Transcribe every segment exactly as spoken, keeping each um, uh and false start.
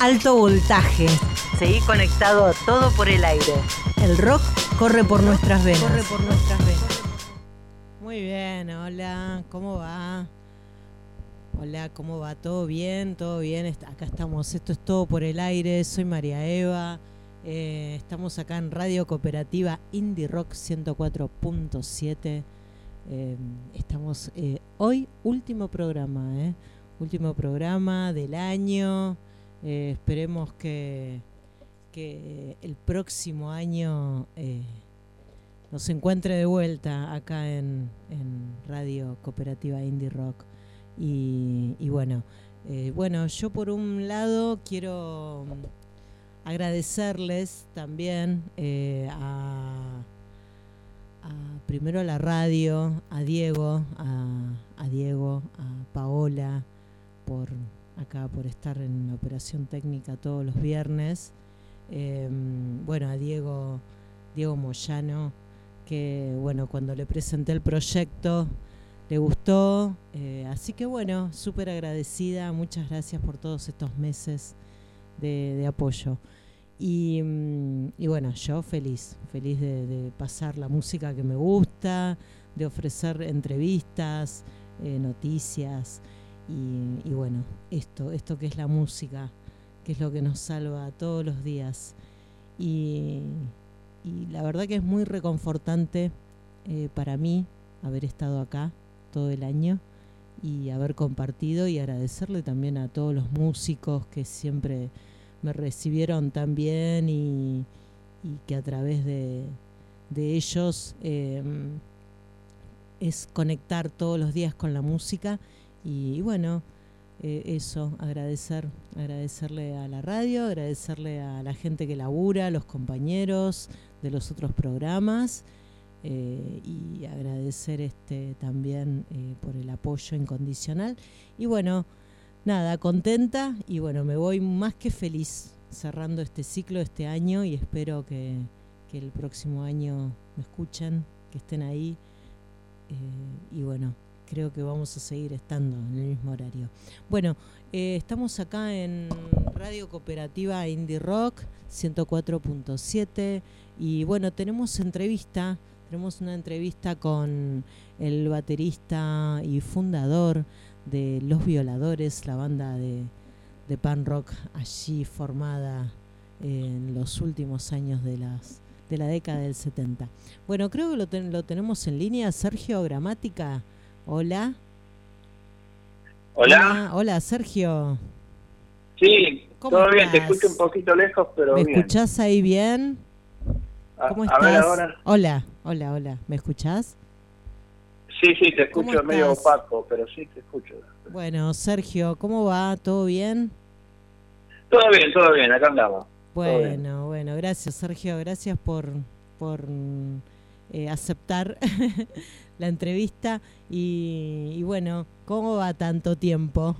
Alto voltaje. Seguí conectado a Todo por el Aire. El rock corre por nuestras venas. Corre por nuestras venas. Muy bien, hola, ¿cómo va? Hola, ¿cómo va? ¿Todo bien? ¿Todo bien? Acá estamos, esto es Todo por el Aire, soy María Eva, eh, estamos acá en Radio Cooperativa Indie Rock ciento cuatro punto siete, eh, estamos eh, hoy, último programa, eh, último programa del año, eh, esperemos que, que el próximo año eh, nos encuentre de vuelta acá en, en Radio Cooperativa Indie Rock. Y, y bueno, eh, bueno, yo por un lado quiero agradecerles también eh, a, a primero a la radio, a Diego, a, a Diego, a Paola por acá por estar en la operación técnica todos los viernes. Eh, bueno, a Diego, Diego Moyano, que bueno, cuando le presenté el proyecto le gustó, eh, así que bueno, súper agradecida, muchas gracias por todos estos meses de, de apoyo. Y, y bueno, yo feliz, feliz de, de pasar la música que me gusta, de ofrecer entrevistas, eh, noticias, y, y bueno, esto, esto que es la música, que es lo que nos salva todos los días. Y, y la verdad que es muy reconfortante eh, para mí haber estado acá todo el año y haber compartido, y agradecerle también a todos los músicos que siempre me recibieron tan bien y, y que a través de, de ellos eh, es conectar todos los días con la música y, y bueno, eh, eso, agradecer, agradecerle a la radio, agradecerle a la gente que labura, a los compañeros de los otros programas. Eh, y agradecer este también eh, por el apoyo incondicional y bueno, nada, contenta y bueno, me voy más que feliz cerrando este ciclo este año y espero que, que el próximo año me escuchen, que estén ahí eh, y bueno, creo que vamos a seguir estando en el mismo horario. Bueno, eh, estamos acá en Radio Cooperativa Indie Rock ciento cuatro punto siete y bueno, tenemos entrevista Tenemos una entrevista con el baterista y fundador de Los Violadores, la banda de, de punk rock allí formada en los últimos años de, las, de la década del setenta. Bueno, creo que lo, ten, lo tenemos en línea. Sergio Gramática, hola. Hola. Hola, hola Sergio. Sí, todo bien, te escucho un poquito lejos, pero ¿Me bien. ¿Me escuchás ahí bien? ¿Cómo a, estás? A ver ahora. Hola, hola, hola. ¿Me escuchás? Sí, sí, te escucho medio opaco, pero sí te escucho. Bueno, Sergio, ¿cómo va? ¿Todo bien? Todo bien, todo bien, acá andamos. Bueno, bueno, gracias Sergio, gracias por, por eh, aceptar la entrevista y, y bueno, ¿cómo va tanto tiempo?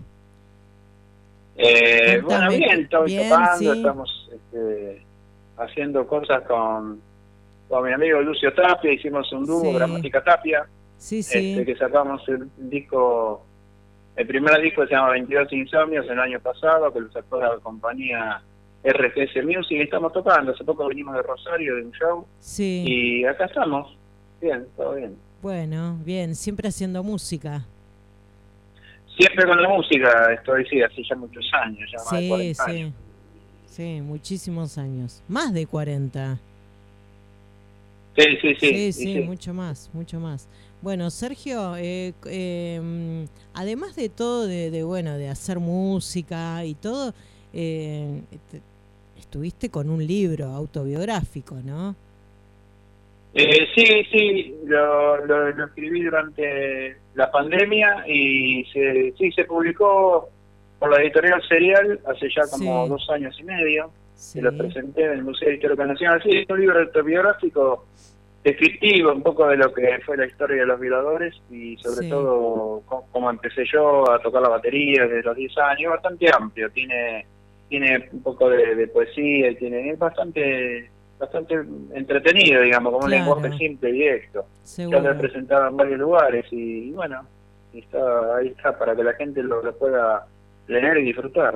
Eh, bueno, bien, estoy bien, tocando, sí. estamos este, haciendo cosas con, con mi amigo Lucio Tapia, hicimos un dúo, Sí. Gramática Tapia, Sí, sí. Este, que sacamos el disco, el primer disco se llama veintidós Insomnios el año pasado, que lo sacó la compañía R G S Music, y estamos tocando, hace poco venimos de Rosario de un show, Sí. y acá estamos, bien, todo bien. Bueno, bien, siempre haciendo música. Siempre con la música estoy, sí, hace ya muchos años, ya más de Sí, cuarenta sí. años. Sí, muchísimos años. Más de cuarenta. Sí, sí, sí. Sí, sí, sí, sí. mucho más, mucho más. Bueno, Sergio, eh, eh, además de todo, de, de bueno, de hacer música y todo, eh, te, estuviste con un libro autobiográfico, ¿no? Eh, sí, sí, lo, lo, lo escribí durante la pandemia y se, sí, se publicó por la editorial Serial hace ya como Sí. dos años y medio. Sí. Y lo presenté en el Museo Histórico Nacional. Sí, es un libro autobiográfico descriptivo un poco de lo que fue la historia de Los Violadores y sobre Sí. todo cómo, cómo empecé yo a tocar la batería desde los diez años. Bastante amplio, tiene tiene un poco de, de poesía y tiene es bastante bastante entretenido, digamos, como Claro. un lenguaje simple y directo. Seguro. Ya lo he presentado en varios lugares y, y bueno, y está ahí está para que la gente lo, lo pueda leer y disfrutar, ¿no?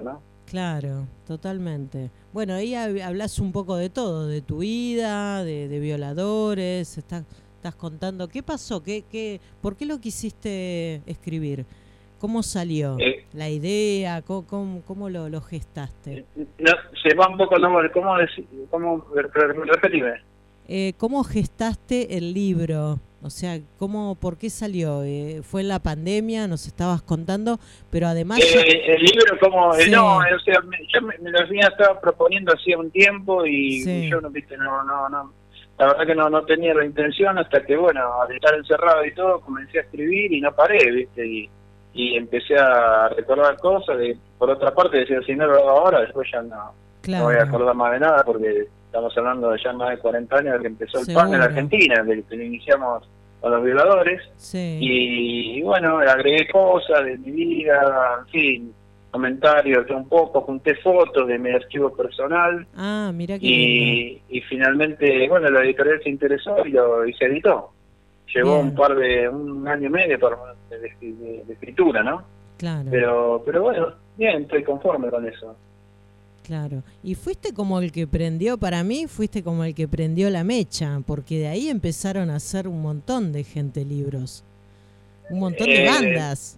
Claro, totalmente. Bueno, ahí hab- hablas un poco de todo, de tu vida, de, de violadores, estás, estás contando qué pasó, qué, qué, por qué lo quisiste escribir, cómo salió Eh, la idea, cómo, cómo, cómo lo, lo gestaste. no, se va un poco, ¿no? ¿Cómo decir? ¿Cómo? Re- re- Repetime. Eh, ¿cómo gestaste el libro? O sea, ¿cómo, por qué salió? Eh, ¿Fue en la pandemia? Nos estabas contando, pero además ya... Eh, el libro, como, eh, Sí. no, eh, o sea, me, yo me, me lo había estado proponiendo hacía un tiempo y, Sí. y yo no, viste, no, no, no, la verdad que no, no tenía la intención hasta que, bueno, al estar encerrado y todo, comencé a escribir y no paré, viste, y, y empecé a recordar cosas, de, por otra parte decía, si no lo hago ahora, después ya no, no voy a Claro, acordar más de nada, porque estamos hablando de ya más de cuarenta años de que empezó el PAN en seguro. Argentina, desde que lo iniciamos con los violadores. Sí. Y, y bueno, agregué cosas de mi vida, en fin, comentarios un poco, junté fotos de mi archivo personal Ah, mira qué lindo. y, y finalmente, bueno, la editorial se interesó y, lo, y se editó. Llevó Bien, un par de, un año y medio por, de, de- de escritura, ¿no? claro, Pero, pero bueno, bien, estoy conforme con eso. claro. Y fuiste como el que prendió, para mí, fuiste como el que prendió la mecha, porque de ahí empezaron a hacer un montón de gente libros, un montón de Eh, bandas.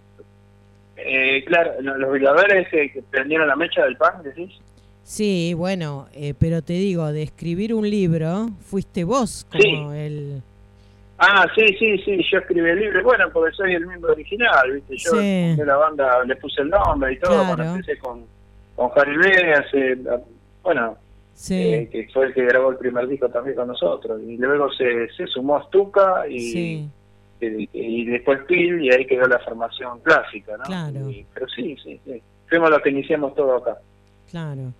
eh, claro, lo- los violadores que, que prendieron la mecha del PAN, decís. Sí, bueno, eh, pero te digo, de escribir un libro, fuiste vos Sí. como el... Ah, sí, sí, sí, yo escribí el libro, bueno, porque soy el miembro original, ¿viste? Yo Sí. de la banda le puse el nombre y todo, Claro. cuando empecé con, con Jaribé, hace, bueno, Sí, eh, que fue el que grabó el primer disco también con nosotros, y luego se, se sumó Stuka y, sí, y, y después Pil, y ahí quedó la formación clásica, ¿no? Claro. Y- pero sí, sí, sí, fuimos los que iniciamos todo acá. claro.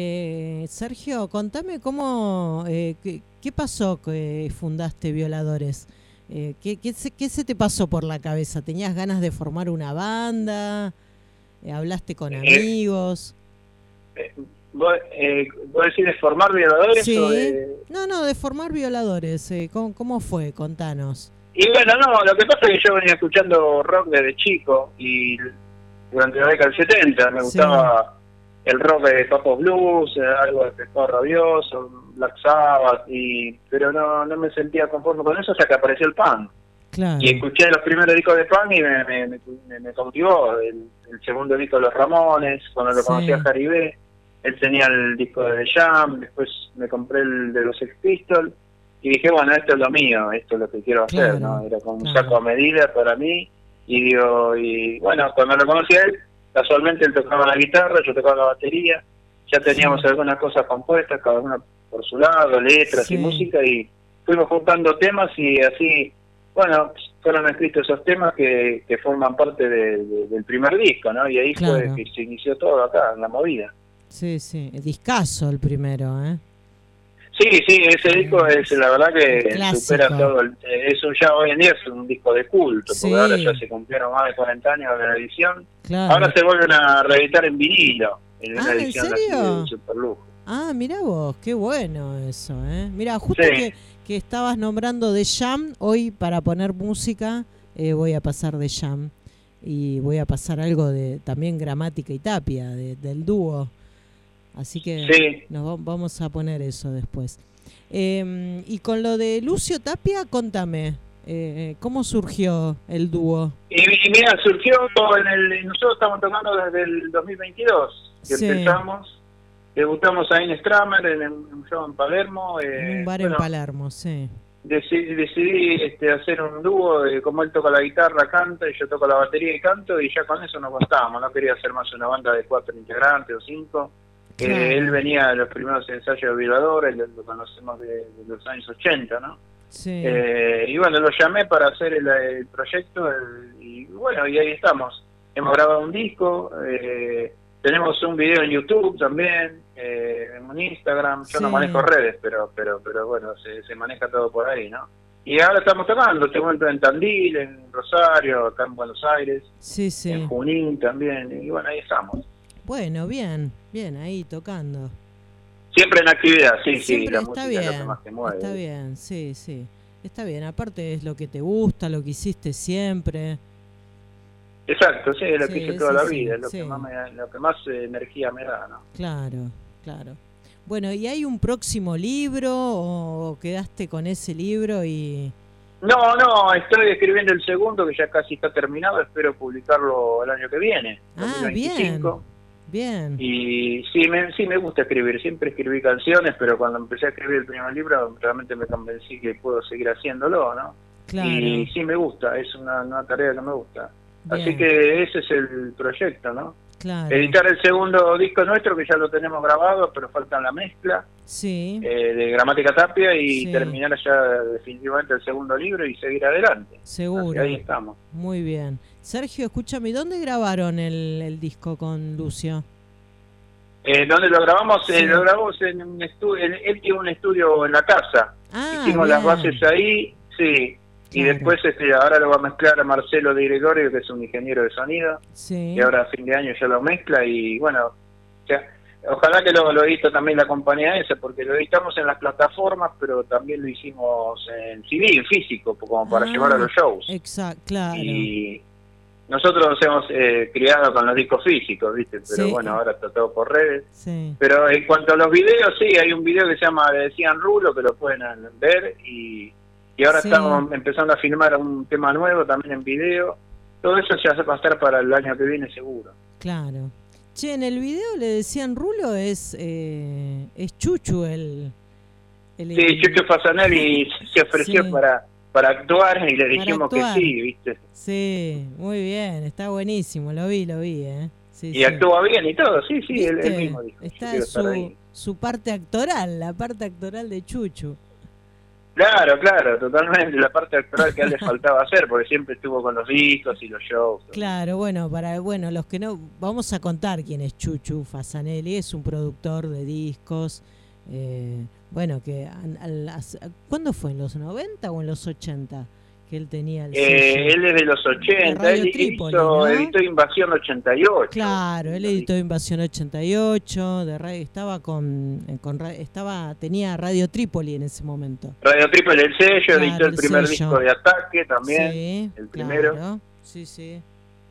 Eh, Sergio, contame cómo, eh, qué, qué pasó que fundaste Violadores. Eh, ¿qué, qué, se, ¿Qué se te pasó por la cabeza? ¿Tenías ganas de formar una banda? Eh, ¿Hablaste con Eh, amigos? Eh, ¿Vos, eh, ¿vos decís de formar violadores Sí. o de...? No, no, de formar Violadores. Eh, ¿cómo, ¿Cómo fue? Contanos. Y bueno, no, lo que pasa es que yo venía escuchando rock desde chico y durante la década del setenta me Sí. gustaba el rock de Papos Blues, eh, algo de Pescado Rabioso, Black Sabbath, y, pero no, no me sentía conforme con eso hasta que apareció el punk. Claro. Y escuché los primeros discos de punk y me, me, me, me cautivó. El, el segundo disco de Los Ramones, cuando lo Sí. conocí a Jaribé, él tenía el disco de The Jam, después me compré el de los Sex Pistols y dije, bueno, esto es lo mío, esto es lo que quiero hacer, Claro, ¿no? Era como un claro. saco a medida para mí. Y digo, y bueno, cuando lo conocí a él, casualmente él tocaba la guitarra, yo tocaba la batería, ya teníamos Sí. algunas cosas compuestas, cada una por su lado, letras Sí. y música, y fuimos juntando temas y así, bueno, fueron escritos esos temas que, que forman parte de- de- del primer disco, ¿no? Y ahí Claro. fue que se inició todo acá, en la movida. Sí, sí. Discazo el primero, ¿eh? Sí, sí, ese disco es la verdad que Clásico. supera todo, el, es un, ya hoy en día es un disco de culto, Sí. porque ahora ya se cumplieron más de cuarenta años de la edición. Claro. Ahora se vuelven a reeditar en vinilo, en Ah, una ¿en edición serio? así de super lujo. Ah, mira vos, qué bueno eso, ¿eh? Mira, justo Sí. que, que estabas nombrando The Jam, hoy para poner música eh, voy a pasar The Jam y voy a pasar algo de también Gramática y Tapia, de- del dúo. Así que Sí. nos va- vamos a poner eso después. Eh, y con lo de Lucio Tapia, contame, eh, ¿cómo surgió el dúo? Y, y mira, surgió en el, nosotros estamos tocando desde el dos mil veintidós, que Sí. empezamos, debutamos ahí en Stramer, en un show en Palermo. eh, En un bar bueno, en Palermo, sí. Decidí, decidí este, hacer un dúo, de, como él toca la guitarra, canta, y yo toco la batería y canto, y ya con eso nos bastábamos. No quería hacer más una banda de cuatro integrantes o cinco. Eh, Claro. él venía de los primeros ensayos de violadores, lo, lo conocemos de, de los años ochenta, ¿no? Sí. Eh, y bueno, lo llamé para hacer el, el proyecto, el- y bueno, y ahí estamos. Hemos grabado un disco, eh, tenemos un video en YouTube también, eh, en Instagram. Yo no Sí. manejo redes, pero pero pero bueno, se, se maneja todo por ahí, ¿no? Y ahora estamos tocando, te vuelto en Tandil, en Rosario, acá en Buenos Aires, Sí, sí. en Junín también, y bueno, ahí estamos. Bueno, bien, bien, ahí tocando. Siempre en actividad, sí, sí, Siempre la está música bien, es lo que más te mueve. está bien, sí, sí. Está bien, aparte es lo que te gusta, lo que hiciste siempre. Exacto, sí, es lo Sí, que hice ese toda la sí, vida, es lo sí. que más me, lo que más eh, energía me da, ¿no? Claro, claro. Bueno, ¿y hay un próximo libro o quedaste con ese libro y...? No, no, estoy escribiendo el segundo que ya casi está terminado, espero publicarlo el año que viene, Ah, bien, dos mil veinticinco. bien. Y sí me, sí me gusta escribir, siempre escribí canciones, pero cuando empecé a escribir el primer libro realmente me convencí que puedo seguir haciéndolo, ¿no? Claro. Y sí me gusta, es una, una tarea que me gusta. Bien. Así que ese es el proyecto, ¿no? Claro. Editar el segundo disco nuestro, que ya lo tenemos grabado, pero falta la mezcla Sí. eh, de Gramática Tapia y Sí. terminar ya definitivamente el segundo libro y seguir adelante. Seguro. Así, ahí estamos. Muy bien. Sergio, escúchame, ¿dónde grabaron el, el disco con Lucio? Eh, ¿Dónde lo grabamos? Sí. Eh, lo grabamos en un estudio, él tiene un estudio en la casa. Ah, Hicimos bien. las bases ahí, sí. Y Claro. después este, ahora lo va a mezclar a Marcelo de Gregorio, que es un ingeniero de sonido. Sí. Y ahora a fin de año ya lo mezcla y bueno, o sea, ojalá que lo, lo edite también la compañía esa, porque lo editamos en las plataformas, pero también lo hicimos en C D, en físico, como para Ah, llevar a los shows. Exacto, claro. Y nosotros nos hemos eh, criado con los discos físicos, ¿viste? Pero Sí. bueno, ahora está todo por redes. Sí. Pero en cuanto a los videos, sí, hay un video que se llama Le decían Rulo, que lo pueden ver, y, y ahora Sí. estamos empezando a filmar un tema nuevo también en video. Todo eso ya va a estar para el año que viene seguro. Claro. Che, en el video le decían Rulo, es eh, es Chuchu el... el Sí, Chucho Fasanelli se ofreció Sí. para, para actuar y le Para dijimos que actuar. sí, ¿viste? Sí, muy bien, está buenísimo, lo vi, lo vi, ¿eh? Sí, Y sí. actúa bien y todo, sí, sí, él, él ¿Viste? mismo dijo. yo Está quiero estar su, ahí. su parte actoral, la parte actoral de Chuchu. Claro, claro, totalmente, la parte actoral que a él le faltaba hacer, porque siempre estuvo con los discos y los shows. Claro, bueno, para bueno los que no, vamos a contar quién es Chuchu Fasanelli, es un productor de discos, eh, bueno, que an- al- as- ¿cuándo fue? ¿En los noventa o en los ochenta? Que él tenía el Eh, sello? él es de los De ochenta, Radio él Trípoli, hizo, ¿no? editó Invasión ochenta y ocho. Claro, él editó Invasión ochenta y ocho, de radio, estaba con, eh, con ra- estaba tenía Radio Trípoli en ese momento. Radio Triple el sello, Claro, editó el el primer sello. disco de Ataque también, Sí, el primero. claro, sí, sí.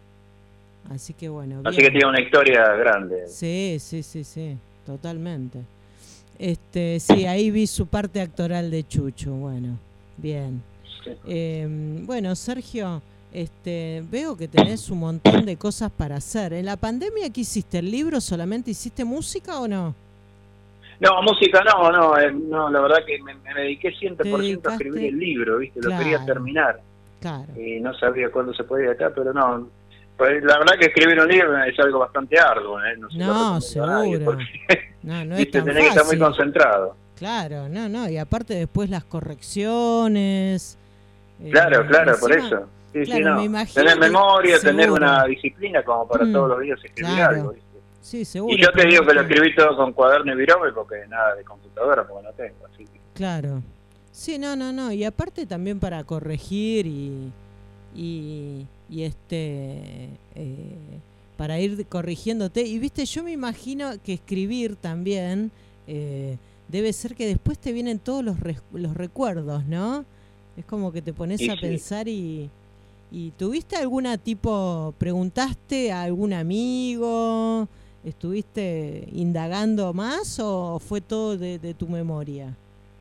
Así que bueno, Así bien. que tiene una historia grande. Sí, sí, sí, sí, totalmente. Este, sí, ahí vi su parte actoral de Chuchu, bueno, bien. Sí. Eh, bueno, Sergio, este, veo que tenés un montón de cosas para hacer. ¿En la pandemia qué hiciste? ¿El libro solamente hiciste música o no? No, música no, no, eh, no, la verdad que me, me dediqué cien por ciento a dedicaste- escribir el libro, ¿viste? Lo Claro. quería terminar Claro, y no sabía cuándo se podía estar, pero no. Pues la verdad que escribir un libro es algo bastante arduo, ¿eh? No, se lo No, recomiendo a nadie, seguro. porque, no, no es ¿viste? tan Tenés que estar muy fácil. concentrado. Claro, no, no, y aparte después las correcciones. eh, Claro, claro, por encima- eso. Sí, claro, sí, no. me imagino Tener que- memoria, tener seguro. una disciplina como para Mm, todos los días escribir claro. algo, ¿viste? Sí, seguro. Y yo te pero digo que lo aparte- escribí todo con cuaderno y virome porque nada de computadora, porque no tengo, así que... Claro. Sí, no, no, no. Y aparte también para corregir y, y, y este, eh, para ir corrigiéndote. Y viste, yo me imagino que escribir también eh, debe ser que después te vienen todos los, res- los recuerdos, ¿no? Es como que te pones Y a sí. pensar y... ¿Y tuviste alguna tipo, preguntaste a algún amigo, estuviste indagando más o fue todo de, de tu memoria?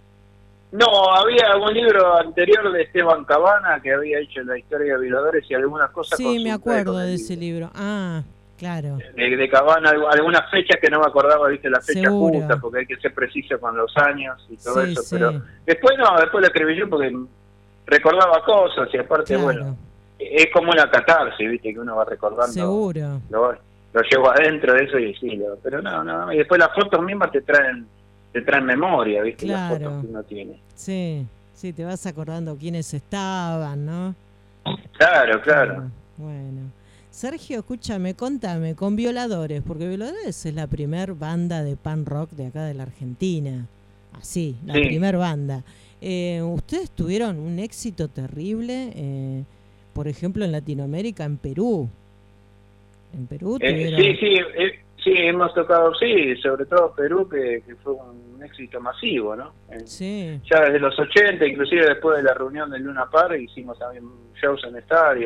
No, había un libro anterior de Esteban Cabana que había hecho la historia de violadores y algunas cosas. Sí, consulté me acuerdo con el de ese libro. Ah, claro. De, de Cabana, algu- algunas fechas que no me acordaba, viste, la fecha Seguro. justa, porque hay que ser preciso con los años y todo Sí, eso, sí. pero después no, después lo escribí yo porque recordaba cosas y aparte, Claro. bueno, es como una catarsis, viste, que uno va recordando. Seguro. Lo, lo llevo adentro de eso y sí, lo- pero no, no, y después las fotos mismas te traen te traen memoria, viste, las Claro. fotos que uno tiene. Sí, sí, te vas acordando quiénes estaban, ¿no? Claro, claro. Bueno. Sergio, escúchame, contame, con Violadores, porque Violadores es la primer banda de punk rock de acá de la Argentina. Así, la Sí. primer banda. Eh, ustedes tuvieron un éxito terrible, eh, por ejemplo, en Latinoamérica, en Perú. En Perú Eh, tuvieron... sí, sí, eh, sí, hemos tocado, sí, sobre todo Perú, que, que fue un éxito masivo, ¿no? Eh, Sí, Ya desde los ochenta, inclusive después de la reunión de Luna Park, hicimos también shows en estadios.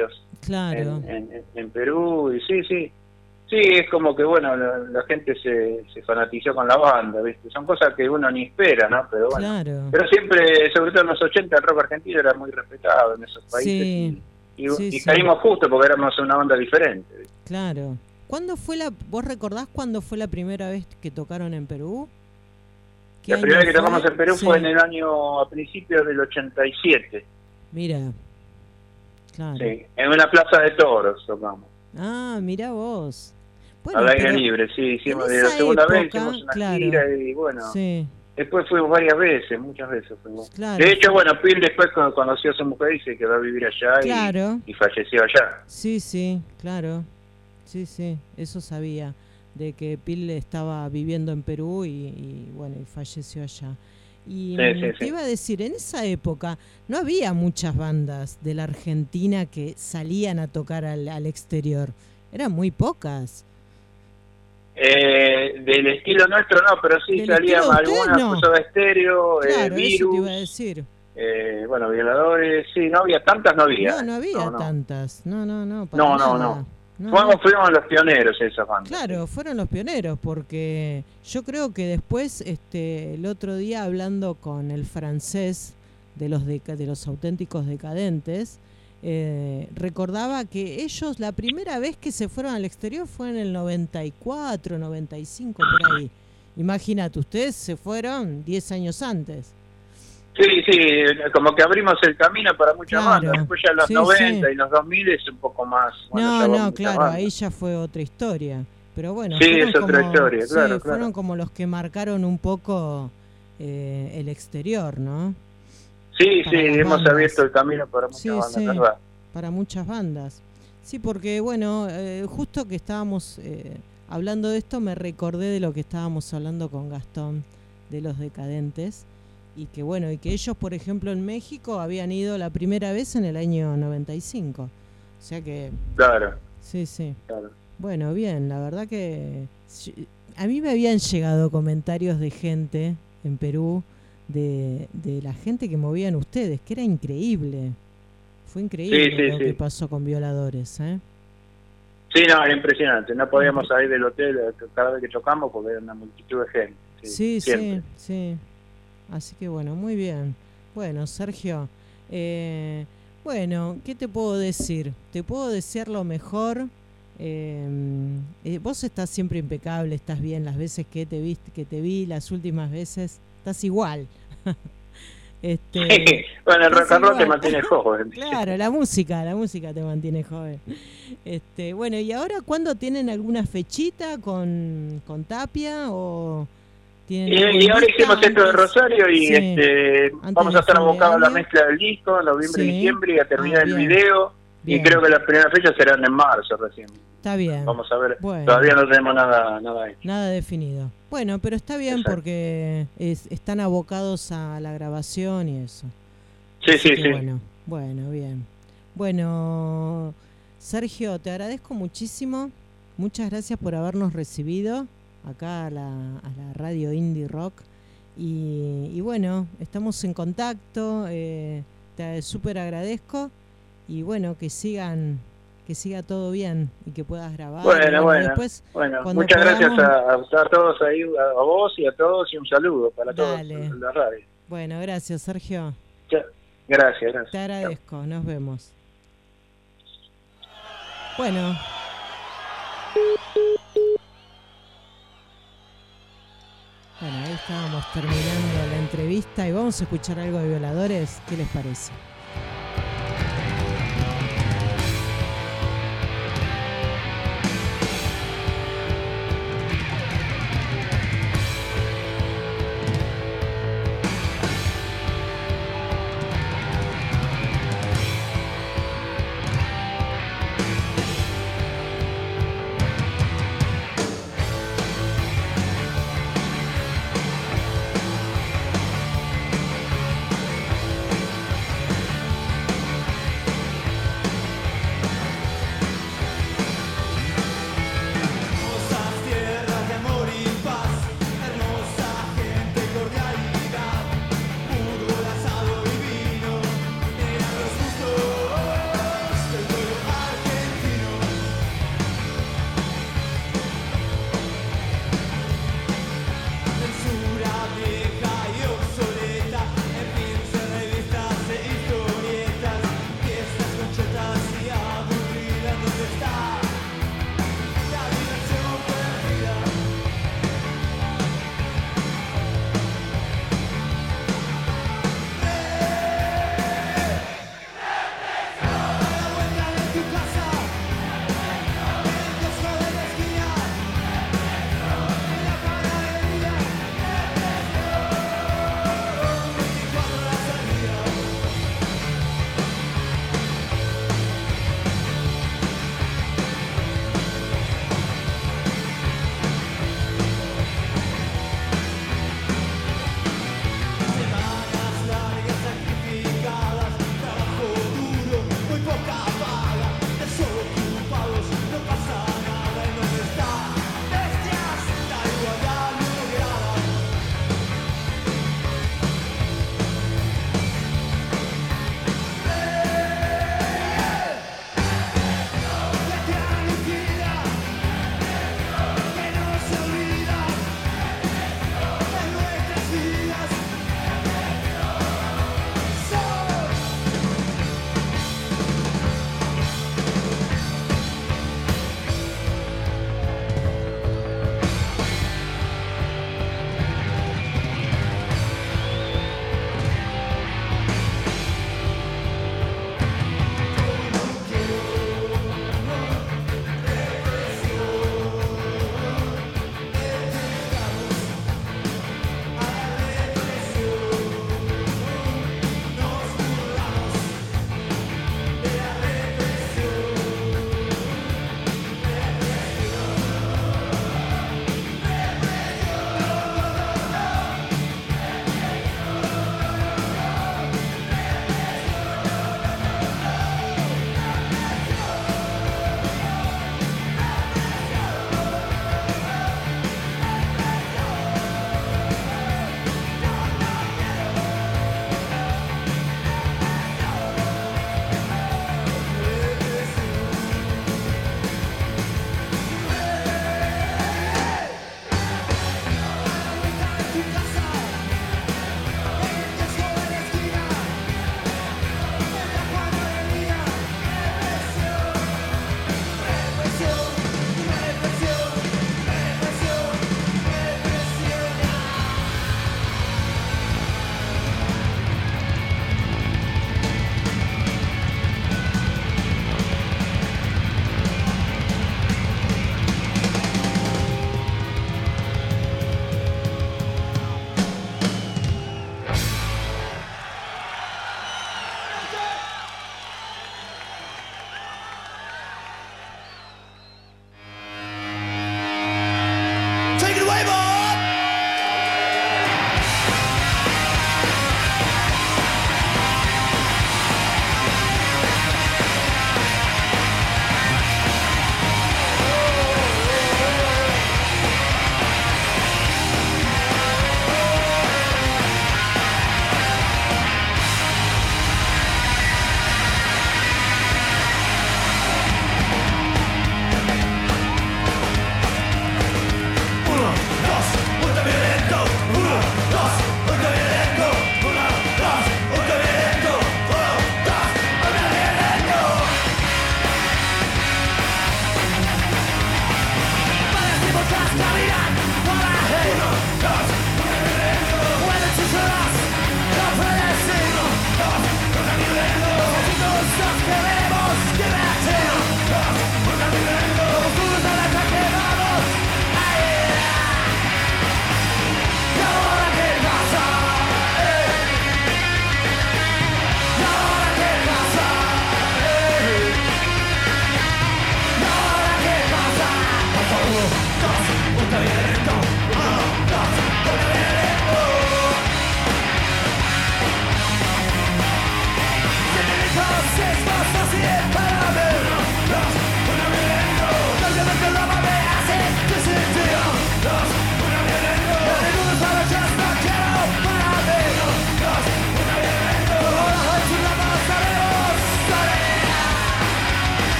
Claro. en, en, en Perú, y sí, sí. Sí, es como que, bueno, la, la gente se, se fanatizó con la banda, ¿viste? Son cosas que uno ni espera, ¿no? Pero bueno. Claro. Pero siempre, sobre todo en los ochenta, el rock argentino era muy respetado en esos países. Sí, y y, sí, y sí. caímos justo porque éramos una banda diferente, ¿viste? Claro. ¿Cuándo fue la, vos recordás cuándo fue la primera vez que tocaron en Perú? La primera vez que fue? tocamos en Perú Sí. fue en el año, a principios del ochenta y siete. Mira, claro. Sí, en una plaza de toros tocamos. Ah, mira vos. Bueno, Al aire pero libre, sí, hicimos en de la esa segunda vez, época, hicimos una claro. gira y bueno, Sí, después fuimos varias veces, muchas veces fuimos. claro. De hecho, bueno, Pil después cuando conoció a su mujer y se quedó a vivir allá y- Claro. y, falleció allá. Sí, sí, claro. Sí, sí, eso sabía, de que Pil estaba viviendo en Perú y, y, bueno, y falleció allá. Y Sí, mm, sí, te sí. iba a decir, en esa época no había muchas bandas de la Argentina que salían a tocar al, al exterior. Eran muy pocas. Eh, del estilo nuestro no, pero sí ¿Del salían estilo de ustedes? algunas, No. Soda Estéreo, eh, Claro, eso te Virus, iba a decir. eh, bueno, Violadores, sí, no había tantas, no había. No, no había no, no. tantas. No, no, no, para No, no, nada. no. No, Fuimos, no. fuimos los pioneros en esas bandas. Claro, fueron los pioneros, porque yo creo que después, este, el otro día hablando con el francés de los deca- de los auténticos decadentes, eh, recordaba que ellos la primera vez que se fueron al exterior fue en el noventa y cuatro, noventa y cinco, por ahí. Imagínate, ustedes se fueron diez años antes. Sí, sí, como que abrimos el camino para muchas Claro, bandas. Después ya los sí, noventa sí. y los dos mil es un poco más. bueno, ya No, van no, muchas claro, bandas. ahí ya fue otra historia. Pero bueno, Sí, fueron es otra como- historia, sí, claro, fueron claro. como los que marcaron un poco eh, el exterior, ¿no? Sí, para sí, las hemos bandas. abierto el camino para muchas Sí, bandas, sí. ¿verdad? Para muchas bandas. Sí, porque bueno, eh, justo que estábamos eh, hablando de esto, me recordé de lo que estábamos hablando con Gastón, de los decadentes, y que bueno, y que ellos, por ejemplo, en México habían ido la primera vez en el año noventa y cinco. O sea que, Claro, sí, sí. claro. Bueno, bien, la verdad que si- a mí me habían llegado comentarios de gente en Perú, de, de la gente que movían ustedes, que era increíble. Fue increíble Sí, sí, lo sí. que pasó con Violadores, ¿eh? Sí, no, era impresionante. No podíamos salir del hotel cada vez que tocamos porque era una multitud de gente. Sí, sí, siempre. sí. Así que bueno, muy bien. Bueno, Sergio, eh, bueno, ¿qué te puedo decir? Te puedo desear lo mejor. Eh, eh, vos estás siempre impecable, estás bien. Las veces que te viste, que te vi, las últimas veces, estás igual. este, Bueno, el estás rock and roll te igual. mantiene joven. Claro, la música, la música te mantiene joven. Este, bueno, ¿y ahora cuándo tienen alguna fechita con, con Tapia o tienen algo Y, y en ahora vista hicimos esto de antes? Rosario y Sí, este, antes vamos de a estar fin de abocados a la año. mezcla del disco en noviembre Sí. y diciembre y a terminar Ah, el bien. video. Bien. Y creo que las primeras fechas serán en marzo recién. Está bien. Vamos a ver. Bueno. Todavía no tenemos nada, nada hecho. Nada definido. Bueno, pero está bien Exacto. porque es- están abocados a la grabación y eso. Sí, Así sí, que sí. Bueno, bueno, bien. Bueno, Sergio, te agradezco muchísimo. Muchas gracias por habernos recibido acá a la, a la radio Indie Rock. Y, y bueno, estamos en contacto. Eh, te súper agradezco. Y bueno, que sigan, que siga todo bien y que puedas grabar. Bueno, Y bueno, bueno. después, Bueno, cuando muchas gracias podamos- a, a todos ahí, a, a vos y a todos y un saludo para todos Dale. en la radio. bueno, gracias, Sergio. Chao. Gracias, gracias. Te agradezco, nos vemos. Bueno. Bueno, ahí estábamos terminando la entrevista y vamos a escuchar algo de Violadores. ¿Qué les parece?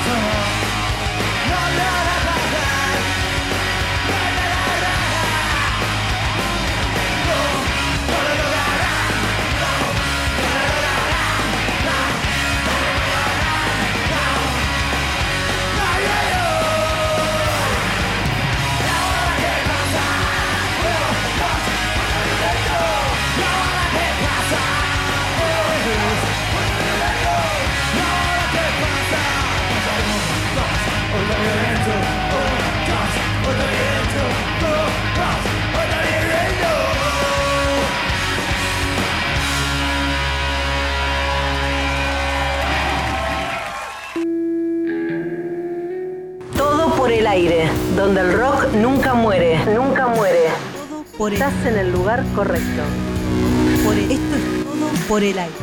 Donde el rock nunca muere, nunca muere. Todo por el, Estás en el lugar correcto. por el- esto es todo por el aire.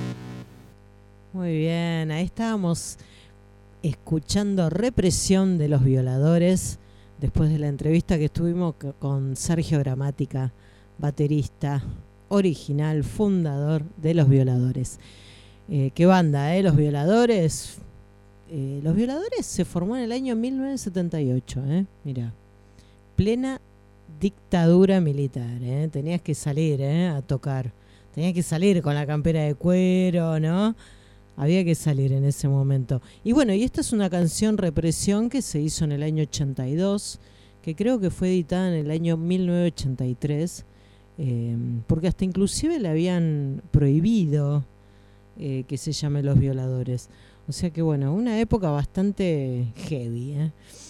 Muy bien, ahí estábamos escuchando Represión de los Violadores, después de la entrevista que estuvimos co- con Sergio Gramática, baterista original, fundador de Los Violadores. Eh, ¿Qué banda, eh? Los Violadores... Eh, los Violadores se formó en el año mil novecientos setenta y ocho, ¿eh? Mira, plena dictadura militar, ¿eh? Tenías que salir, ¿eh? A tocar, tenías que salir con la campera de cuero, ¿no? Había que salir en ese momento. Y bueno, y esta es una canción Represión que se hizo en el año ochenta y dos, que creo que fue editada en el año mil novecientos ochenta y tres, eh, porque hasta inclusive le habían prohibido eh, que se llame Los Violadores. O sea que bueno, una época bastante heavy, ¿eh?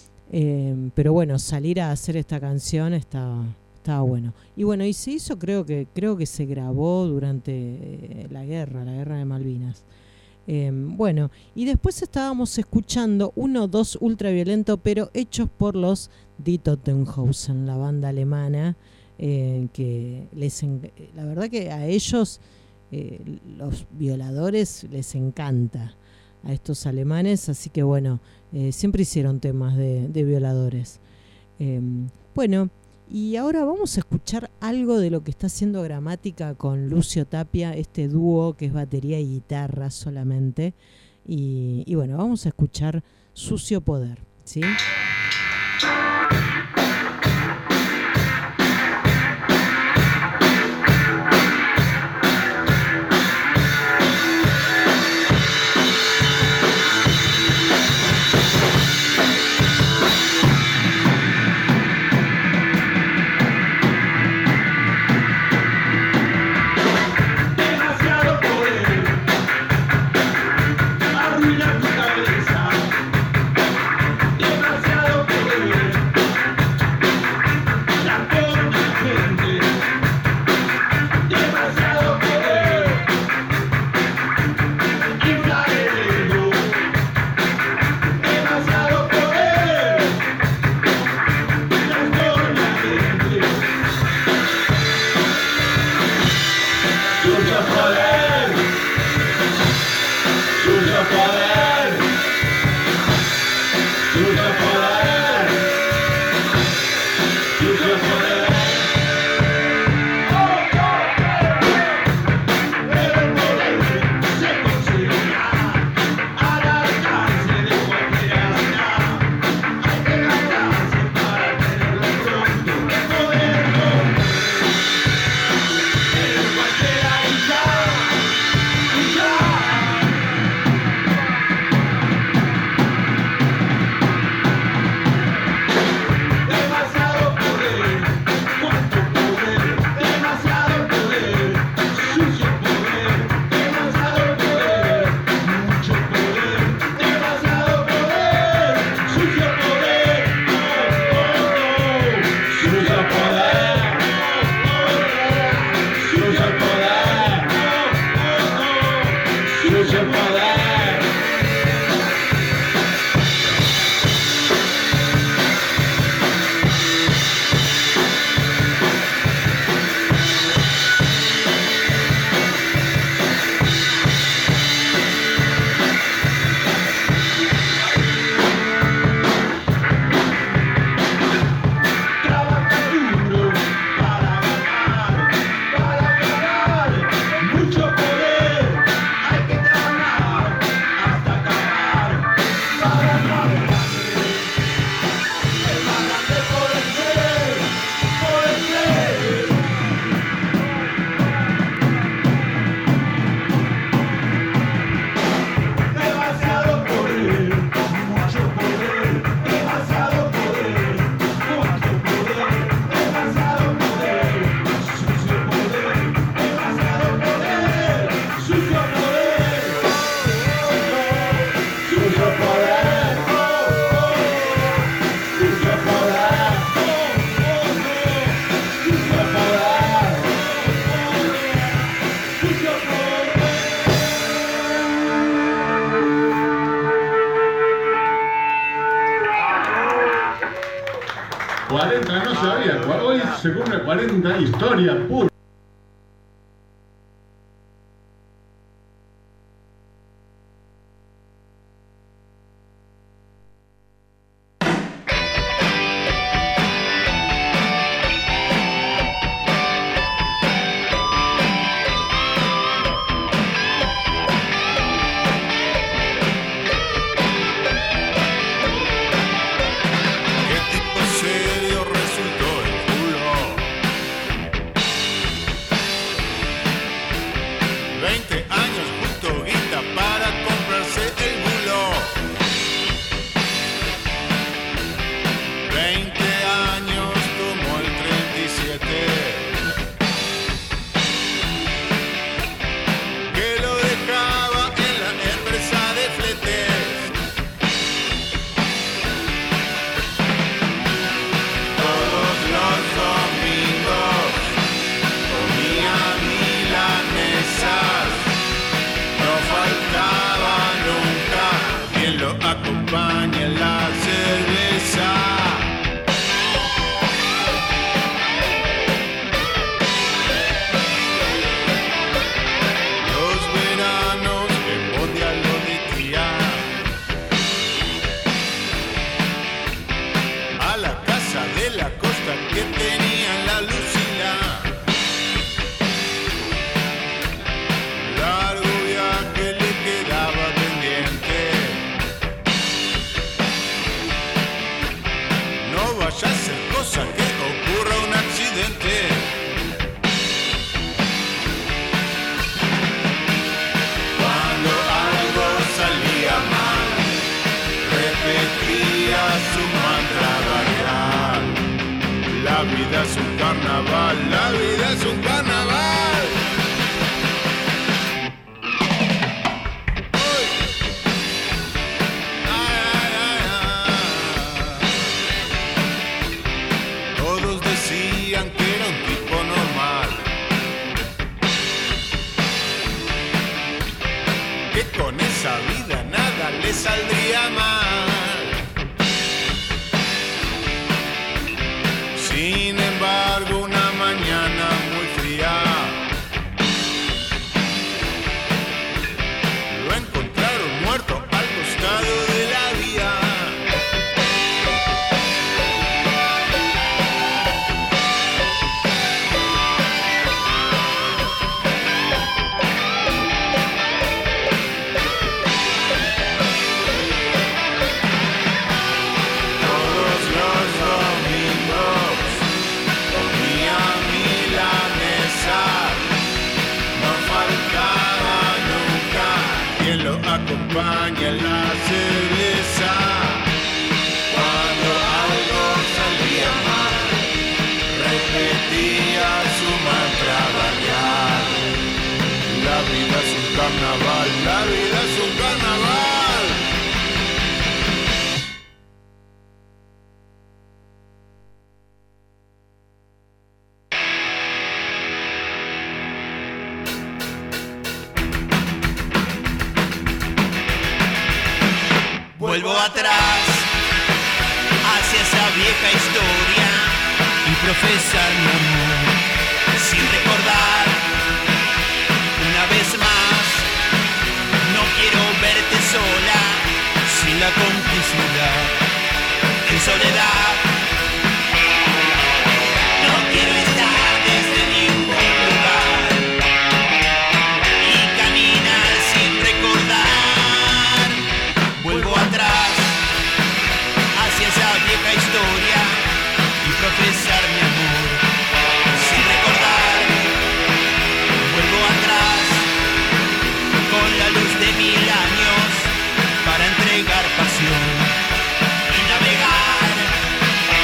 Eh, pero bueno, salir a hacer esta canción estaba, estaba bueno. Y bueno, y se hizo, creo que, creo que se grabó durante eh, la guerra, la guerra de Malvinas. Eh, bueno, y después estábamos escuchando uno, dos ultraviolento, pero hechos por los Die Totenhausen, la banda alemana, eh, que les en, la verdad que a ellos, eh, los Violadores, les encanta a estos alemanes, así que bueno, eh, siempre hicieron temas de, de Violadores. Eh, bueno, y ahora vamos a escuchar algo de lo que está haciendo Gramática con Lucio Tapia, este dúo que es batería y guitarra solamente. Y, y bueno, vamos a escuchar Sucio Poder, ¿sí? Arruina tu cabeza, demasiado cuarenta, no sabía. Hoy se cumple cuarenta, historia pura. Vuelvo atrás hacia esa vieja historia y profesar mi amor sin recordar una vez más. No quiero verte sola sin la complicidad en soledad. No quiero estar desde ningún lugar y caminar sin recordar. Vuelvo atrás hacia esa vieja historia y profesar mi amor sin recordar. Vuelvo atrás con la luz de mil años para entregar pasión y navegar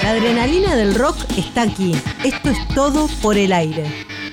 La adrenalina del rock está aquí. Esto es todo por el aire.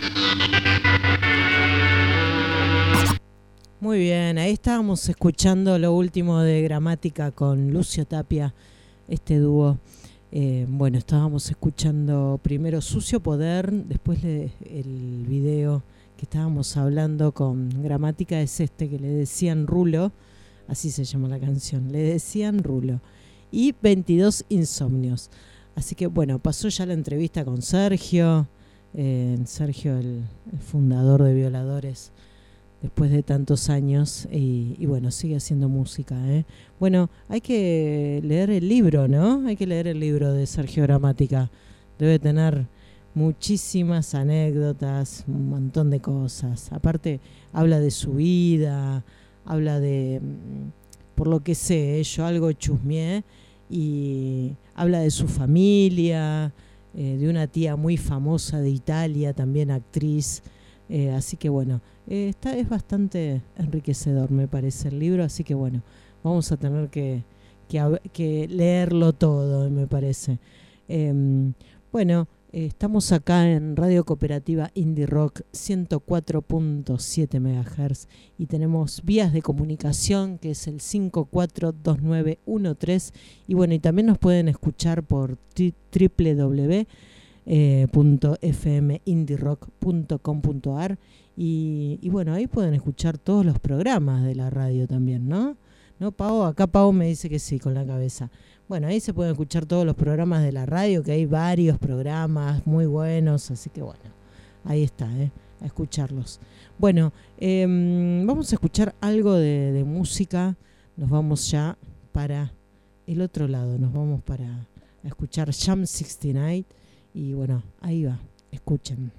Muy bien, ahí estábamos escuchando lo último de Gramática con Lucio Tapia, este dúo. Eh, bueno, estábamos escuchando primero Sucio Poder, después le, el video que estábamos hablando con Gramática es este que le decían Rulo, así se llama la canción, le decían Rulo, y veintidós Insomnios. Así que bueno, pasó ya la entrevista con Sergio, eh, Sergio el, el fundador de Violadores, después de tantos años, y, y bueno, sigue haciendo música, ¿eh? Bueno, hay que leer el libro, ¿no? Hay que leer el libro de Sergio Gramática. Debe tener muchísimas anécdotas, un montón de cosas. Aparte, habla de su vida, habla de, por lo que sé, yo algo chusmeé, y habla de su familia, eh, de una tía muy famosa de Italia, también actriz. Eh, así que bueno, eh, está, es bastante enriquecedor, me parece, el libro. Así que bueno, vamos a tener que, que, que leerlo todo, me parece. Eh, bueno, eh, estamos acá en Radio Cooperativa Indie Rock ciento cuatro punto siete megahertz y tenemos vías de comunicación que es el cinco cuatro dos nueve uno tres, y bueno, y también nos pueden escuchar por doble u doble u doble u Eh, punto f m indie rock punto com punto a r y, y bueno, ahí pueden escuchar todos los programas de la radio también, ¿no? ¿No, Pau? Acá Pau me dice que sí, con la cabeza. Bueno, ahí se pueden escuchar todos los programas de la radio, que hay varios programas muy buenos, así que bueno, ahí está, ¿eh? A escucharlos. Bueno, eh, vamos a escuchar algo de, de música, nos vamos ya para el otro lado, nos vamos para a escuchar Jam sesenta y nueve. Y bueno, ahí va, escuchen.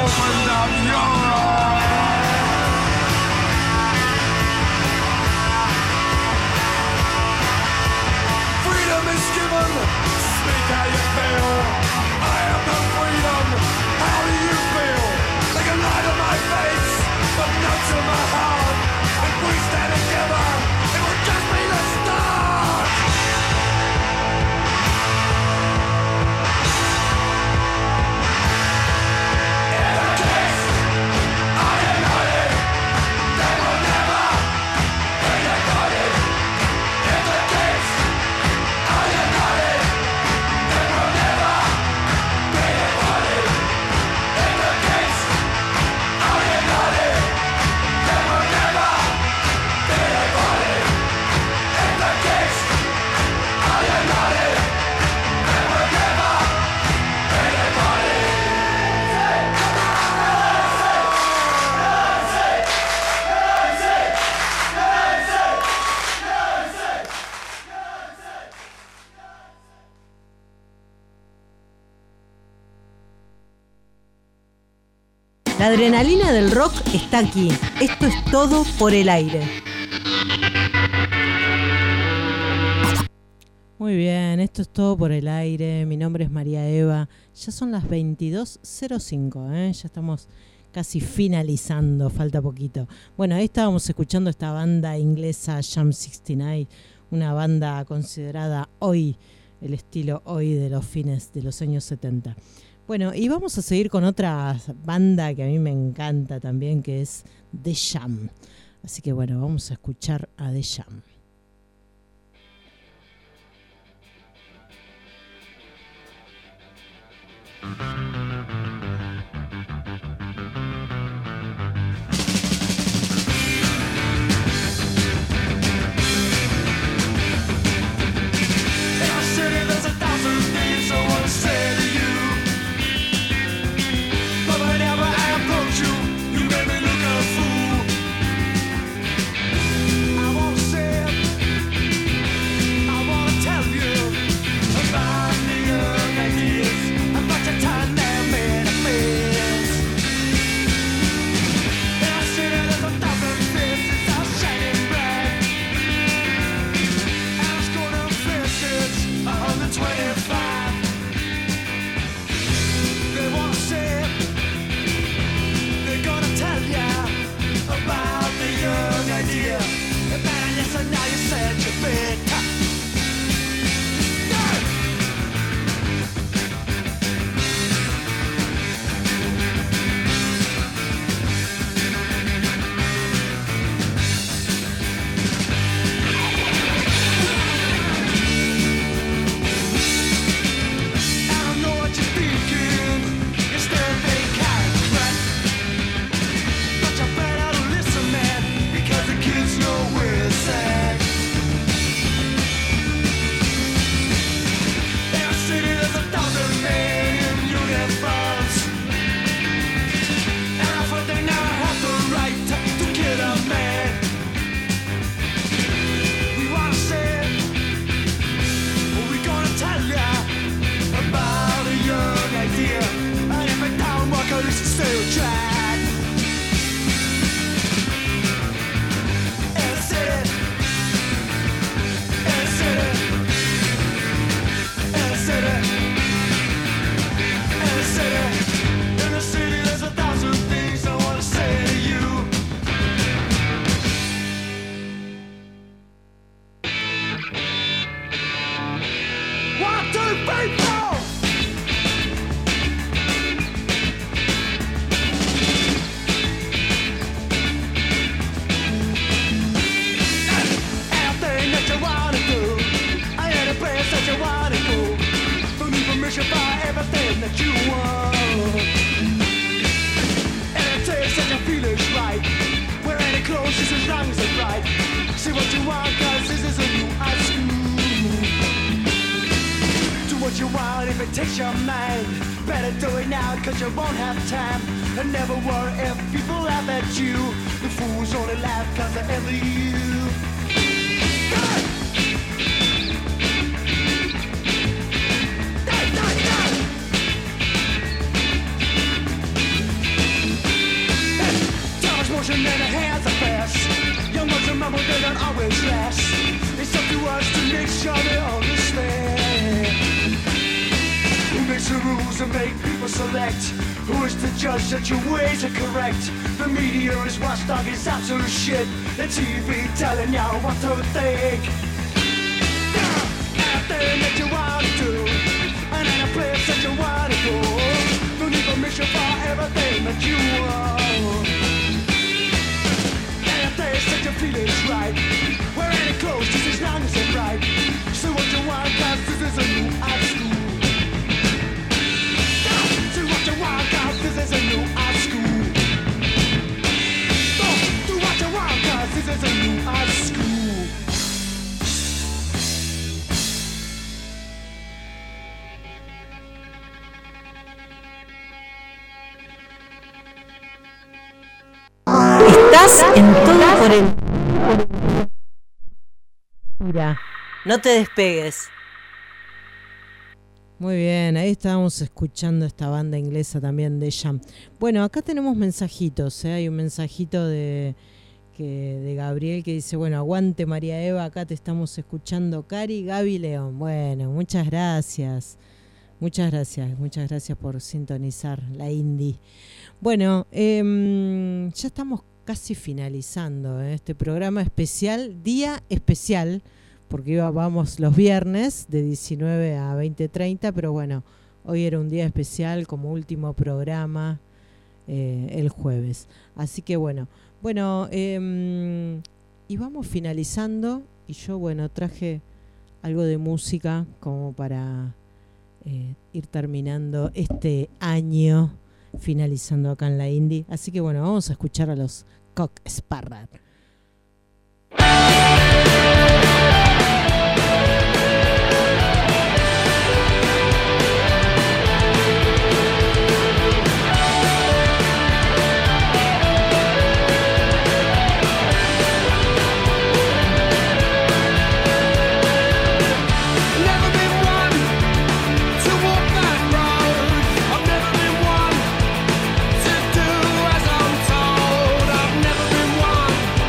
opened up your eyes. Freedom is given, speak how you feel. I have no freedom, how do you feel? Like a light on my face, but not to my heart. If we stand together, it will just be the start. In the case I am united, they will never be divided. In the case I am united, they will never be divided. In the case I am united, they will never be divided. In the case I am united, they will never be divided. La adrenalina del rock está aquí. Esto es todo por el aire. Muy bien, esto es todo por el aire. Mi nombre es María Eva. Ya son las veintidós cero cinco, ¿eh? Ya estamos casi finalizando, falta poquito. Bueno, ahí estábamos escuchando esta banda inglesa Jam sesenta y nueve, una banda considerada hoy, el estilo hoy de los fines de los años setenta. Bueno, y vamos a seguir con otra banda que a mí me encanta también, que es The Jam. Así que bueno, vamos a escuchar a The Jam. In our city there's a thousand things I want to say to you. But whenever I approach you, you make me look a fool. I wanna say, I wanna tell you about the young ideas, about the time they made a mess. In our city there's a thousand faces all shining bright. And it's gonna faces one hundred twenty-five. They wanna say, they're gonna tell ya about the young idea. You better listen now, you said you better. Yeah. I don't know what you're thinking. You're still thinking right. But you better listen, man, because the kids know where it's at. In our city there's a thousand men in uniforms, and I thought they now have the right to, to kill a man. We wanna say, we're gonna tell ya about a young idea, and every town walker is still tried. In the city, in the city, in the city, in the city, in the city, there's a thousand things I wanna say to you. One, two, three, four. Anything that you wanna do, any place that you wanna go, don't need permission for everything that you want. Any taste that you feel is right, wear any clothes just as long as it's right. See what you want, cause this is a new high school. Do what you want if it takes your mind. Better do it now cause you won't have time. And never worry if people laugh at you. The fools only laugh cause they envy you. Die! Die, die, die! rules and make people select. Who is to judge that your ways are correct? The media is watchdog, is absolute shit. The T V telling you what to think. Anything that you want to do, and any place that you want to go. Don't need permission for everything that you want. Anything that you feel is right. Wear any clothes just as long as it's right. So what you want, cause this is a new art school. Do what you want, cause this is a new art school. Do what you want, cause this is a new art school. Estás en todo por el... Mira, No te despegues. muy bien, ahí estábamos escuchando esta banda inglesa también de Jam. Bueno, acá tenemos mensajitos, ¿eh? Hay un mensajito de, que, de Gabriel que dice, bueno, aguante María Eva, acá te estamos escuchando, Cari, Gaby, León. Bueno, muchas gracias, muchas gracias, muchas gracias por sintonizar la indie. Bueno, eh, ya estamos casi finalizando ¿eh? este programa especial, día especial, porque iba, vamos los viernes de diecinueve a veinte treinta, pero bueno, hoy era un día especial como último programa eh, el jueves. Así que bueno, bueno, eh, y vamos finalizando, y yo bueno, traje algo de música como para eh, ir terminando este año, finalizando acá en la indie. Así que bueno, vamos a escuchar a los Cock Sparrer. I've never been one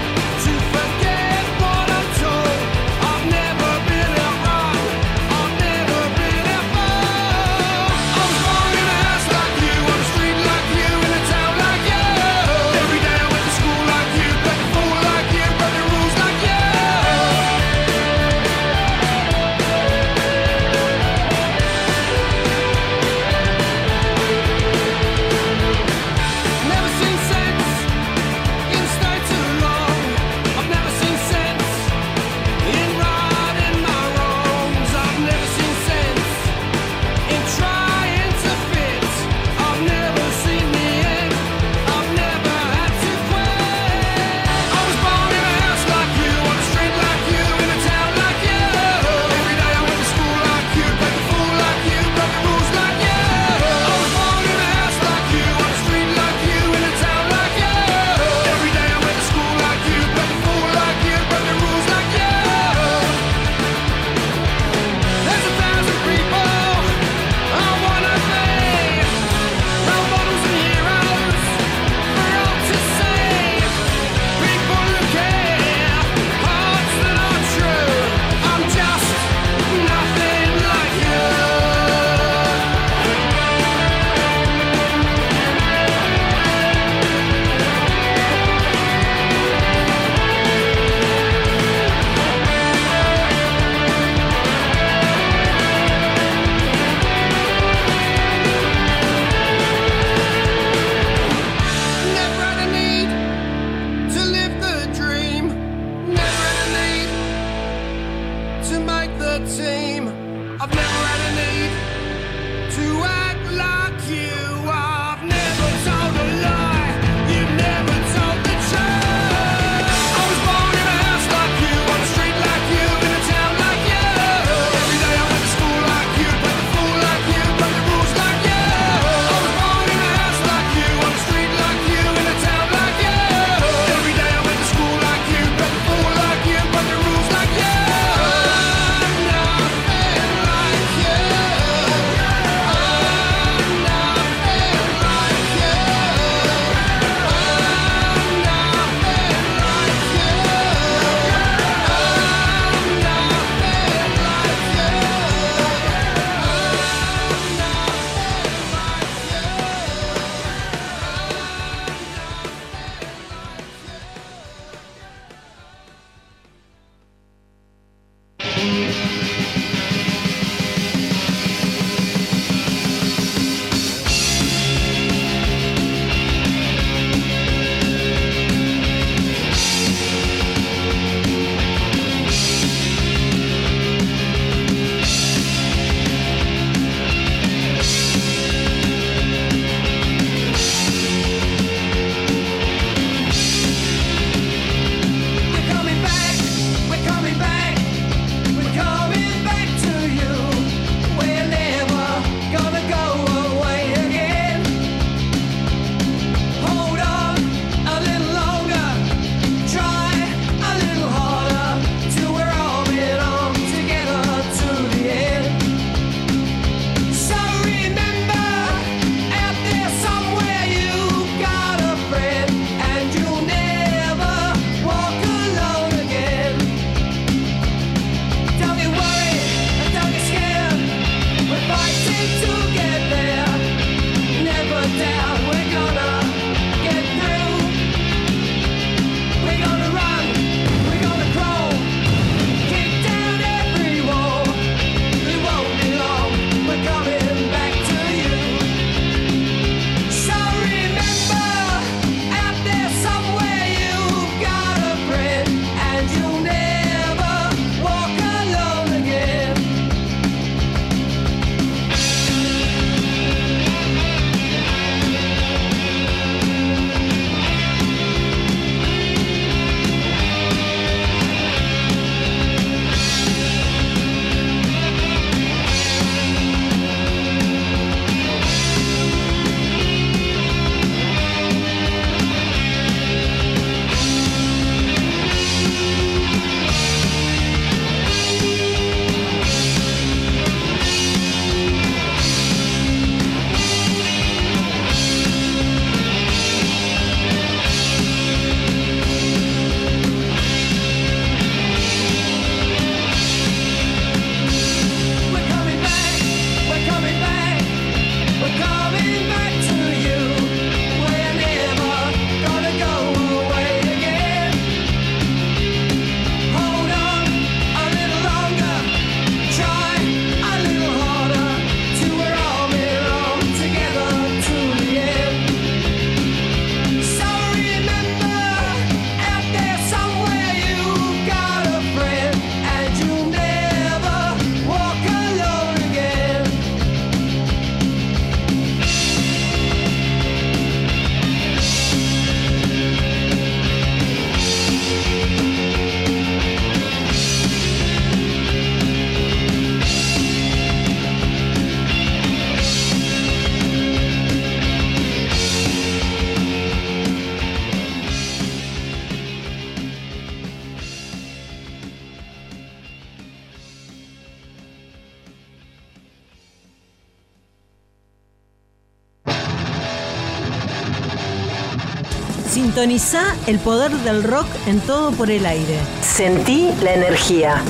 Sintoniza el poder del rock en Todo por el Aire. Sentí la energía.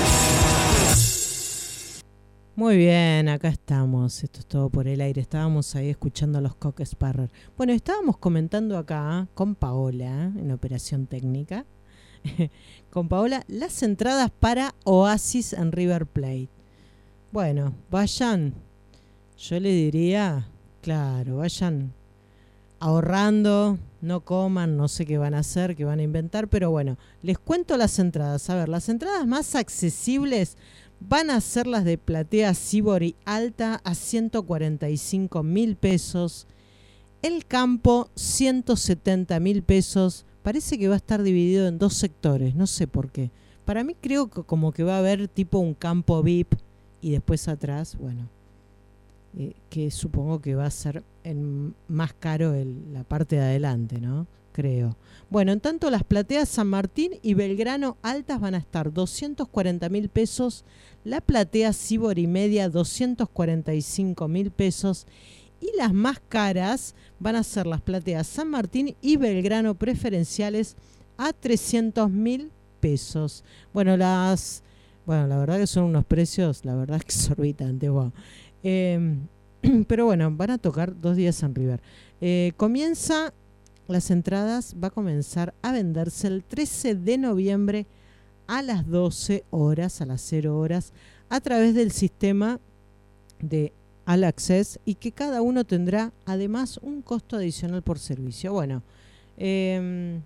Muy bien, acá estamos. Esto es Todo por el Aire. Estábamos ahí escuchando a los Cock Sparrer. Bueno, estábamos comentando acá con Paola, en Operación Técnica, con Paola, las entradas para Oasis en River Plate. Bueno, vayan, yo le diría, claro, vayan ahorrando, no coman, no sé qué van a hacer, qué van a inventar, pero bueno, les cuento las entradas. A ver, las entradas más accesibles van a ser las de Platea Sibori Alta a ciento cuarenta y cinco mil pesos, el Campo ciento setenta mil pesos. Parece que va a estar dividido en dos sectores, no sé por qué. Para mí creo que como que va a haber tipo un campo V I P y después atrás, bueno, eh, que supongo que va a ser en más caro el, la parte de adelante, ¿no? Creo. Bueno, en tanto las plateas San Martín y Belgrano altas van a estar doscientos cuarenta mil pesos, la platea Sibori media doscientos cuarenta y cinco mil pesos y las más caras van a ser las plateas San Martín y Belgrano preferenciales a trescientos mil pesos. Bueno, las bueno, la verdad que son unos precios, la verdad, exorbitantes. Wow. Eh, pero bueno, van a tocar dos días en River. Eh, comienza, las entradas va a comenzar a venderse el trece de noviembre a las doce horas, a las cero horas, a través del sistema de All Access y que cada uno tendrá además un costo adicional por servicio. Bueno, eh,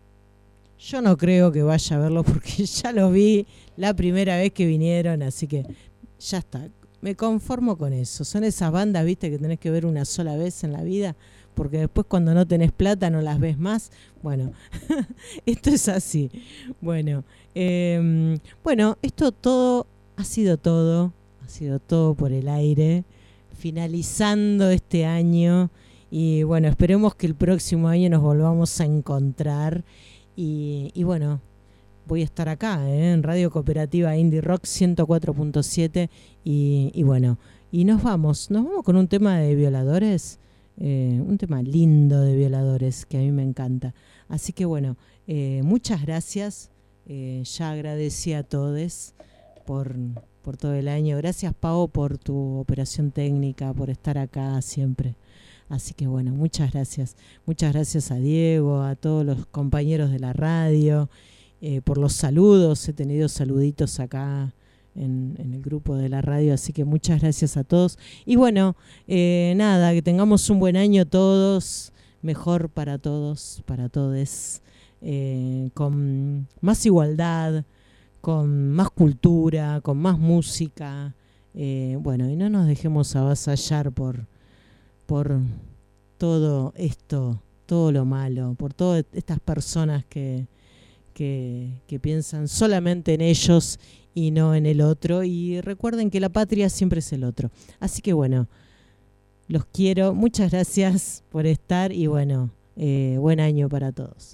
yo no creo que vaya a verlo porque ya lo vi la primera vez que vinieron, así que ya está. Me conformo con eso. Son esas bandas, viste, que tenés que ver una sola vez en la vida, porque después cuando no tenés plata no las ves más. Bueno, esto es así. Bueno, eh, bueno, esto todo ha sido todo, ha sido todo por el aire, finalizando este año y bueno, esperemos que el próximo año nos volvamos a encontrar y, y bueno, voy a estar acá ¿eh? en Radio Cooperativa Indie Rock ciento cuatro punto siete y, y bueno, y nos vamos, nos vamos con un tema de violadores, eh, un tema lindo de violadores que a mí me encanta. Así que bueno, eh, muchas gracias, eh, ya agradecí a todos por, por todo el año. Gracias, Pau, por tu operación técnica, por estar acá siempre. Así que bueno, muchas gracias. Muchas gracias a Diego, a todos los compañeros de la radio, eh, por los saludos. He tenido saluditos acá en, en el grupo de la radio, así que muchas gracias a todos. Y bueno, eh, nada, que tengamos un buen año todos, mejor para todos, para todes, eh, con más igualdad, con más cultura, con más música, eh, bueno, y no nos dejemos avasallar por, por todo esto, todo lo malo, por todas estas personas que, que, que piensan solamente en ellos y no en el otro, y recuerden que la patria siempre es el otro. Así que bueno, los quiero, muchas gracias por estar y bueno, eh, buen año para todos.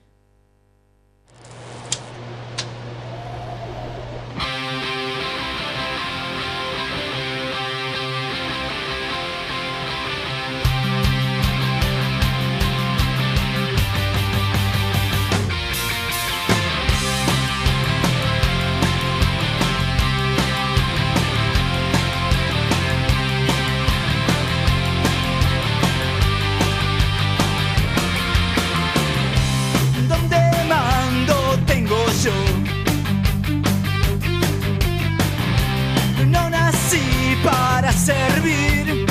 Servir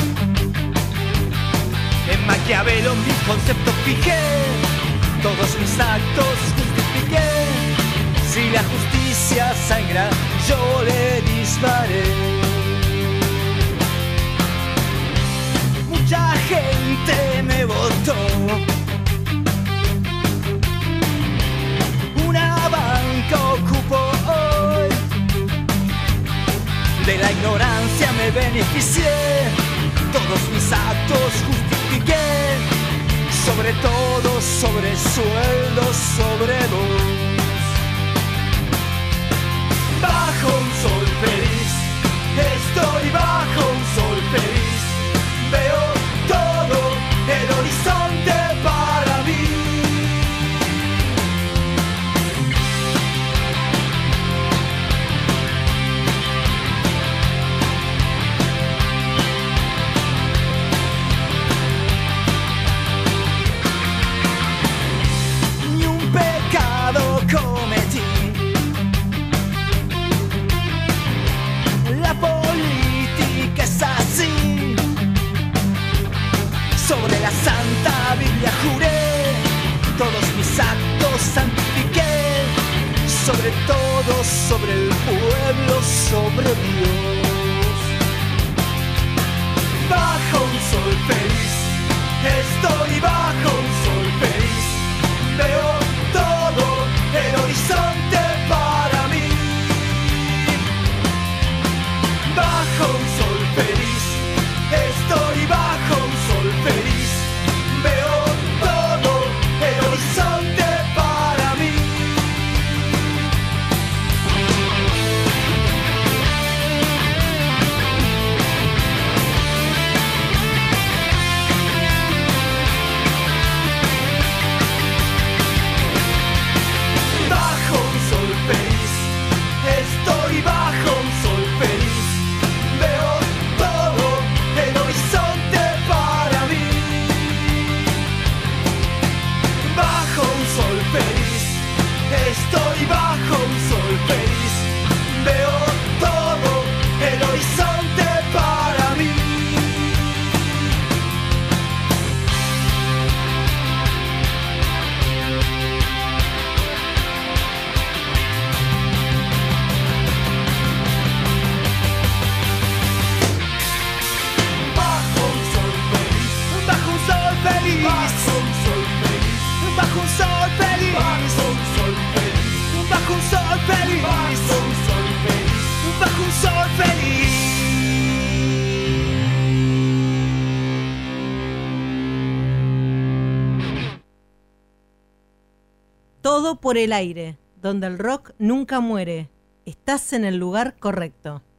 en Maquiavelo mis conceptos fijé, todos mis actos justifiqué. Si la justicia sangra, yo le disparé. Mucha gente me votó, una banca ocupó hoy. De la ignorancia me beneficié, todos mis actos justifiqué, sobre todo sobre sueldos, sobre vos. Bajo un sol feliz, estoy bajo un sol feliz, veo todo el horizonte para mí. Sobre la Santa Biblia juré, todos mis actos santifiqué, sobre todo, sobre el pueblo, sobre Dios. Bajo un sol feliz, estoy bajo un sol feliz, veo todo el horizonte para mí. Bajo un sol feliz, estoy bajo un sol feliz, veo todo el horizonte para mí. Bajo un sol feliz, estoy bajo un sol feliz, veo todo el horizonte para mí. Bajo un sol feliz, estoy bajo un sol feliz, veo todo el horizonte para mí. Bajo un sol feliz, bajo un sol feliz, bajo un sol feliz, bajo un sol feliz, bajo un sol feliz, bajo un sol feliz, bajo un sol feliz. Todo por el aire, donde el rock nunca muere. Estás en el lugar correcto.